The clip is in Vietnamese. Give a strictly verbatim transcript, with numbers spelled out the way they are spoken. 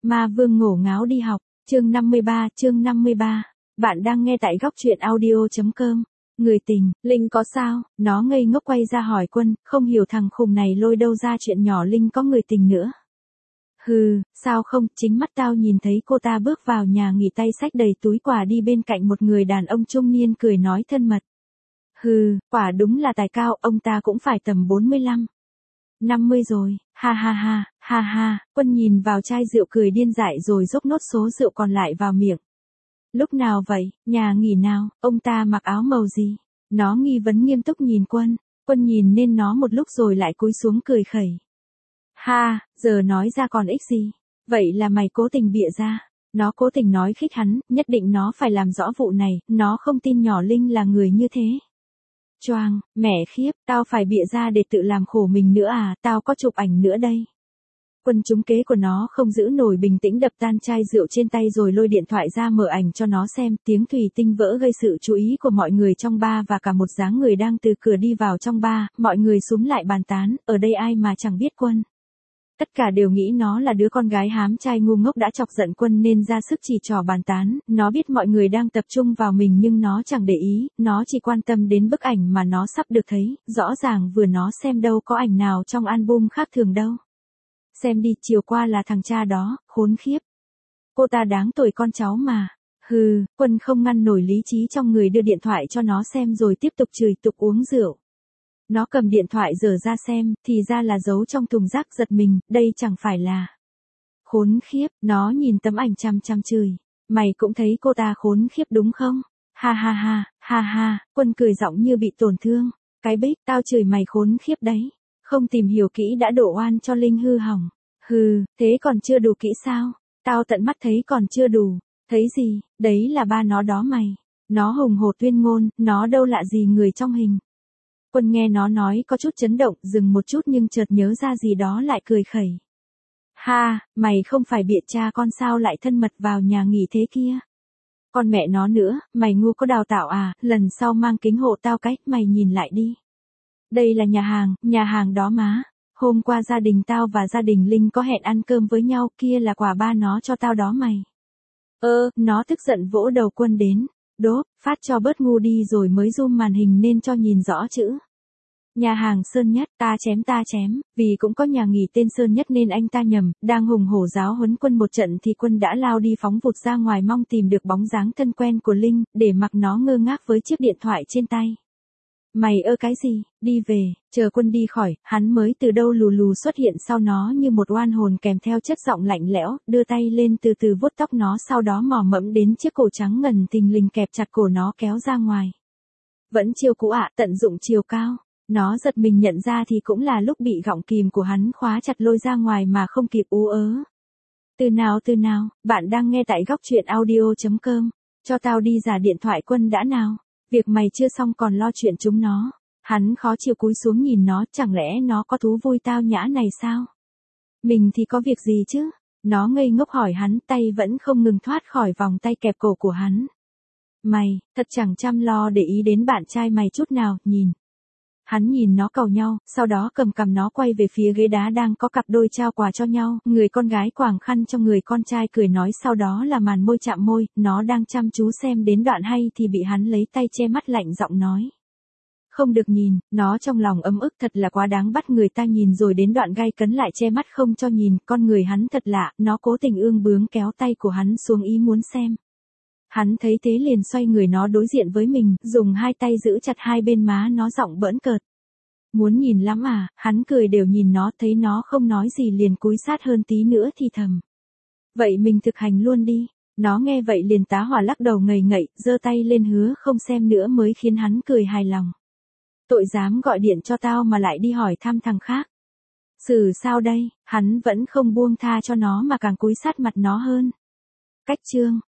Ma vương ngổ ngáo đi học, chương năm mươi ba, chương năm mươi ba. Bạn đang nghe tại góc truyện audio.com. Người tình, Linh có sao? Nó ngây ngốc quay ra hỏi Quân, không hiểu thằng khùng này lôi đâu ra chuyện nhỏ Linh có người tình nữa. Hừ, sao không, chính mắt tao nhìn thấy cô ta bước vào nhà nghỉ tay xách đầy túi quà đi bên cạnh một người đàn ông trung niên cười nói thân mật. Hừ, quả đúng là tài cao, ông ta cũng phải tầm bốn mươi lăm. năm mươi rồi, ha ha ha, ha ha, Quân nhìn vào chai rượu cười điên dại rồi dốc nốt số rượu còn lại vào miệng. Lúc nào vậy, nhà nghỉ nào, ông ta mặc áo màu gì? Nó nghi vấn nghiêm túc nhìn Quân, Quân nhìn nên nó một lúc rồi lại cúi xuống cười khẩy. Ha, giờ nói ra còn ích gì? Vậy là mày cố tình bịa ra. Nó cố tình nói khích hắn, nhất định nó phải làm rõ vụ này, nó không tin nhỏ Linh là người như thế. Choang, mẹ khiếp, tao phải bịa ra để tự làm khổ mình nữa à, tao có chụp ảnh nữa đây. Quân trúng kế của nó không giữ nổi bình tĩnh đập tan chai rượu trên tay rồi lôi điện thoại ra mở ảnh cho nó xem, tiếng thủy tinh vỡ gây sự chú ý của mọi người trong bar và cả một dáng người đang từ cửa đi vào trong bar, mọi người xúm lại bàn tán, ở đây ai mà chẳng biết Quân. Tất cả đều nghĩ nó là đứa con gái hám trai ngu ngốc đã chọc giận Quân nên ra sức chỉ trỏ bàn tán, nó biết mọi người đang tập trung vào mình nhưng nó chẳng để ý, nó chỉ quan tâm đến bức ảnh mà nó sắp được thấy, rõ ràng vừa nó xem đâu có ảnh nào trong album khác thường đâu. Xem đi, chiều qua là thằng cha đó, khốn khiếp. Cô ta đáng tuổi con cháu mà. Hừ, Quân không ngăn nổi lý trí trong người đưa điện thoại cho nó xem rồi tiếp tục chửi tục uống rượu. Nó cầm điện thoại dở ra xem, thì ra là giấu trong thùng rác giật mình, đây chẳng phải là. Khốn khiếp, nó nhìn tấm ảnh chăm chăm chửi. Mày cũng thấy cô ta khốn khiếp đúng không? Ha ha ha, ha ha, Quân cười giọng như bị tổn thương. Cái bích, tao chửi mày khốn khiếp đấy. Không tìm hiểu kỹ đã đổ oan cho Linh hư hỏng. Hừ, thế còn chưa đủ kỹ sao? Tao tận mắt thấy còn chưa đủ. Thấy gì, đấy là ba nó đó mày. Nó hùng hổ tuyên ngôn, nó đâu lạ gì người trong hình. Quân nghe nó nói có chút chấn động, dừng một chút nhưng chợt nhớ ra gì đó lại cười khẩy. Ha, mày không phải bịa cha con sao lại thân mật vào nhà nghỉ thế kia? Con mẹ nó nữa, mày ngu có đào tạo à, lần sau mang kính hộ tao cách, mày nhìn lại đi. Đây là nhà hàng, nhà hàng đó má. Hôm qua gia đình tao và gia đình Linh có hẹn ăn cơm với nhau, kia là quà ba nó cho tao đó mày. Ơ, nó tức giận vỗ đầu Quân đến. Đốp, phát cho bớt ngu đi rồi mới zoom màn hình nên cho nhìn rõ chữ. Nhà hàng Sơn Nhất, ta chém ta chém, vì cũng có nhà nghỉ tên Sơn Nhất nên anh ta nhầm, đang hùng hổ giáo huấn Quân một trận thì Quân đã lao đi phóng vụt ra ngoài mong tìm được bóng dáng thân quen của Linh, để mặc nó ngơ ngác với chiếc điện thoại trên tay. Mày ơ cái gì, đi về, chờ Quân đi khỏi, hắn mới từ đâu lù lù xuất hiện sau nó như một oan hồn kèm theo chất giọng lạnh lẽo, đưa tay lên từ từ vuốt tóc nó sau đó mò mẫm đến chiếc cổ trắng ngần thình lình kẹp chặt cổ nó kéo ra ngoài. Vẫn chiêu cũ ạ, tận dụng chiều cao. Nó giật mình nhận ra thì cũng là lúc bị gọng kìm của hắn khóa chặt lôi ra ngoài mà không kịp ú ớ. Từ nào từ nào, bạn đang nghe tại góc truyện audio.com, cho tao đi giả điện thoại Quân đã nào. Việc mày chưa xong còn lo chuyện chúng nó. Hắn khó chịu cúi xuống nhìn nó, chẳng lẽ nó có thú vui tao nhã này sao? Mình thì có việc gì chứ? Nó ngây ngốc hỏi hắn, tay vẫn không ngừng thoát khỏi vòng tay kẹp cổ của hắn. Mày, thật chẳng chăm lo để ý đến bạn trai mày chút nào, nhìn. Hắn nhìn nó càu nhau, sau đó cầm cằm nó quay về phía ghế đá đang có cặp đôi trao quà cho nhau, người con gái quàng khăn cho người con trai cười nói sau đó là màn môi chạm môi, nó đang chăm chú xem đến đoạn hay thì bị hắn lấy tay che mắt lạnh giọng nói. Không được nhìn, nó trong lòng ấm ức thật là quá đáng bắt người ta nhìn rồi đến đoạn gay cấn lại che mắt không cho nhìn, con người hắn thật lạ, nó cố tình ương bướng kéo tay của hắn xuống ý muốn xem. Hắn thấy thế liền xoay người nó đối diện với mình, dùng hai tay giữ chặt hai bên má nó giọng bỡn cợt. Muốn nhìn lắm à, hắn cười đều nhìn nó, thấy nó không nói gì liền cúi sát hơn tí nữa thì thầm. Vậy mình thực hành luôn đi. Nó nghe vậy liền tá hỏa lắc đầu ngầy ngậy, giơ tay lên hứa không xem nữa mới khiến hắn cười hài lòng. Tội dám gọi điện cho tao mà lại đi hỏi thăm thằng khác. Xử sao đây, hắn vẫn không buông tha cho nó mà càng cúi sát mặt nó hơn. Cách chương.